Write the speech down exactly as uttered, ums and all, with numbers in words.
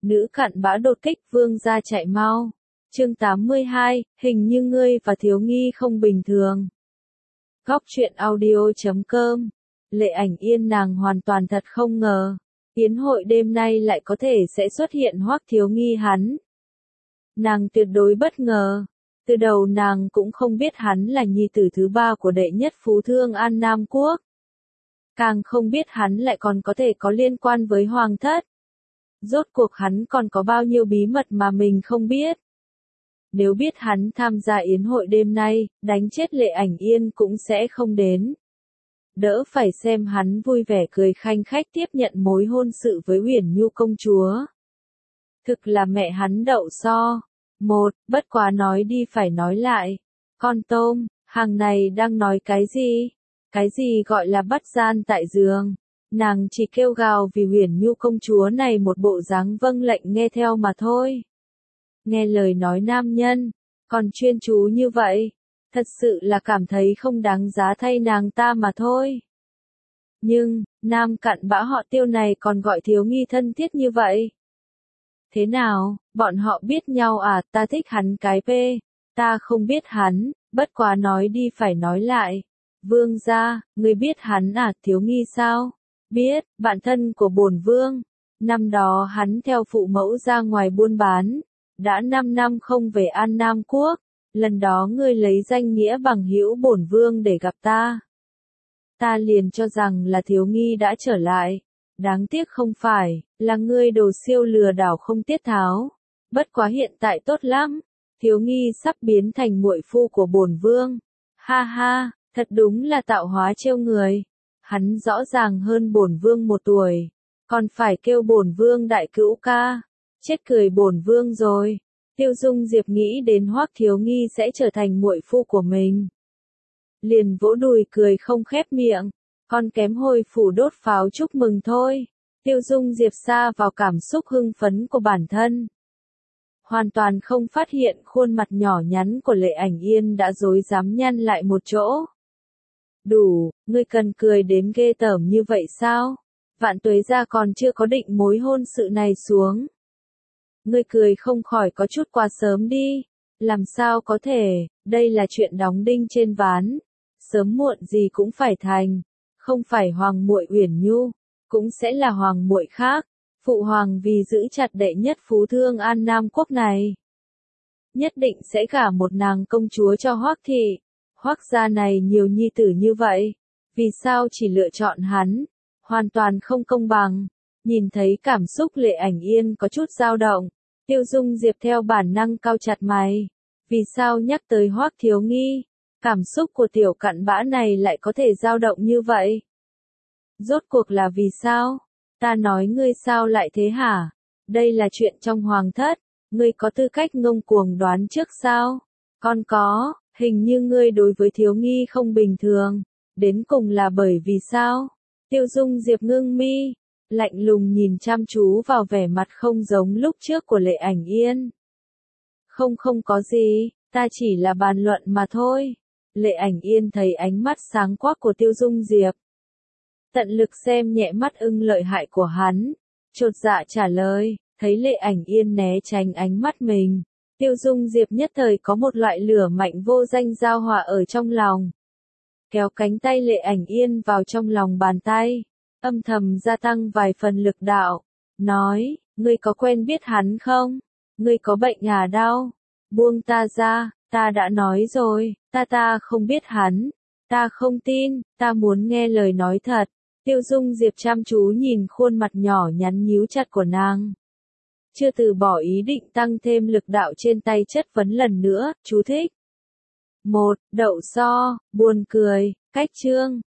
Nữ cặn bã đột kích vương gia chạy mau. Chương tám mươi hai, hình như ngươi và Thiếu Nghi không bình thường. Góc truyện audio chấm com. Lệ Ảnh Yên nàng hoàn toàn thật không ngờ, yến hội đêm nay lại có thể sẽ xuất hiện Hoắc Thiếu Nghi hắn. Nàng tuyệt đối bất ngờ, từ đầu nàng cũng không biết hắn là nhi tử thứ ba của đệ nhất phú thương An Nam Quốc. Càng không biết hắn lại còn có thể có liên quan với hoàng thất. Rốt cuộc hắn còn có bao nhiêu bí mật mà mình không biết. Nếu biết hắn tham gia yến hội đêm nay, đánh chết Lệ Ảnh Yên cũng sẽ không đến. Đỡ phải xem hắn vui vẻ cười khanh khách tiếp nhận mối hôn sự với Uyển Nhu công chúa. Thực là mẹ hắn đậu so. Một, bất quá nói đi phải nói lại. Con tôm, hàng này đang nói cái gì? Cái gì gọi là bắt gian tại giường? Nàng chỉ kêu gào vì Uyển Nhu công chúa này một bộ dáng vâng lệnh nghe theo mà thôi. Nghe lời nói nam nhân, còn chuyên chú như vậy, thật sự là cảm thấy không đáng giá thay nàng ta mà thôi. Nhưng, nam cặn bã họ Tiêu này còn gọi Thiếu Nghi thân thiết như vậy. Thế nào, bọn họ biết nhau à? Ta thích hắn cái p, ta không biết hắn, bất quá nói đi phải nói lại. Vương gia, ngươi biết hắn à? Thiếu Nghi sao? Biết, bạn thân của bổn vương. Năm đó hắn theo phụ mẫu ra ngoài buôn bán, đã năm năm không về An Nam Quốc, lần đó ngươi lấy danh nghĩa bằng hữu bổn vương để gặp ta. Ta liền cho rằng là Thiếu Nghi đã trở lại, đáng tiếc không phải, là ngươi đồ siêu lừa đảo không tiết tháo. Bất quá hiện tại tốt lắm, Thiếu Nghi sắp biến thành muội phu của bổn vương. Ha ha, thật đúng là tạo hóa trêu người. Hắn rõ ràng hơn bổn vương một tuổi, còn phải kêu bổn vương đại cữu ca. Chết cười bổn vương rồi. Tiêu Dung Diệp nghĩ đến Hoắc Thiếu Nghi sẽ trở thành muội phu của mình, liền vỗ đùi cười không khép miệng, con kém hồi phủ đốt pháo chúc mừng thôi. Tiêu Dung Diệp sa vào cảm xúc hưng phấn của bản thân, hoàn toàn không phát hiện khuôn mặt nhỏ nhắn của Lệ Ảnh Yên đã rối rắm nhăn lại một chỗ. Đủ, ngươi cần cười đến ghê tởm như vậy sao? Vạn Tuế gia còn chưa có định mối hôn sự này xuống. Ngươi cười không khỏi có chút quá sớm đi. Làm sao có thể, đây là chuyện đóng đinh trên ván. Sớm muộn gì cũng phải thành. Không phải hoàng muội Uyển Nhu, cũng sẽ là hoàng muội khác. Phụ hoàng vì giữ chặt đệ nhất phú thương An Nam Quốc này, nhất định sẽ gả một nàng công chúa cho Hoắc thị. Hoắc gia này nhiều nhi tử như vậy, vì sao chỉ lựa chọn hắn? Hoàn toàn không công bằng. Nhìn thấy cảm xúc Lệ Ảnh Yên có chút dao động, Tiêu Dung Diệp theo bản năng cau chặt mày. Vì sao nhắc tới Hoắc Thiếu Nghi, cảm xúc của tiểu cặn bã này lại có thể dao động như vậy? Rốt cuộc là vì sao? Ta nói ngươi sao lại thế hả? Đây là chuyện trong hoàng thất, ngươi có tư cách ngông cuồng đoán trước sao? Con có, hình như ngươi đối với Thiếu Nghi không bình thường, đến cùng là bởi vì sao? Tiêu Dung Diệp ngưng mi, lạnh lùng nhìn chăm chú vào vẻ mặt không giống lúc trước của Lệ Ảnh Yên. Không không có gì, ta chỉ là bàn luận mà thôi. Lệ Ảnh Yên thấy ánh mắt sáng quắc của Tiêu Dung Diệp, tận lực xem nhẹ mắt ưng lợi hại của hắn, chột dạ trả lời. Thấy Lệ Ảnh Yên né tránh ánh mắt mình, Tiêu Dung Diệp nhất thời có một loại lửa mạnh vô danh giao hòa ở trong lòng. Kéo cánh tay Lệ Ảnh Yên vào trong lòng bàn tay, âm thầm gia tăng vài phần lực đạo, nói, ngươi có quen biết hắn không? Ngươi có bệnh à đau? Buông ta ra, ta đã nói rồi, ta ta không biết hắn, ta không tin, ta muốn nghe lời nói thật. Tiêu Dung Diệp chăm chú nhìn khuôn mặt nhỏ nhắn nhíu chặt của nàng, chưa từ bỏ ý định tăng thêm lực đạo trên tay chất vấn lần nữa. Chú thích. Một, đậu so, buồn cười, cách chương.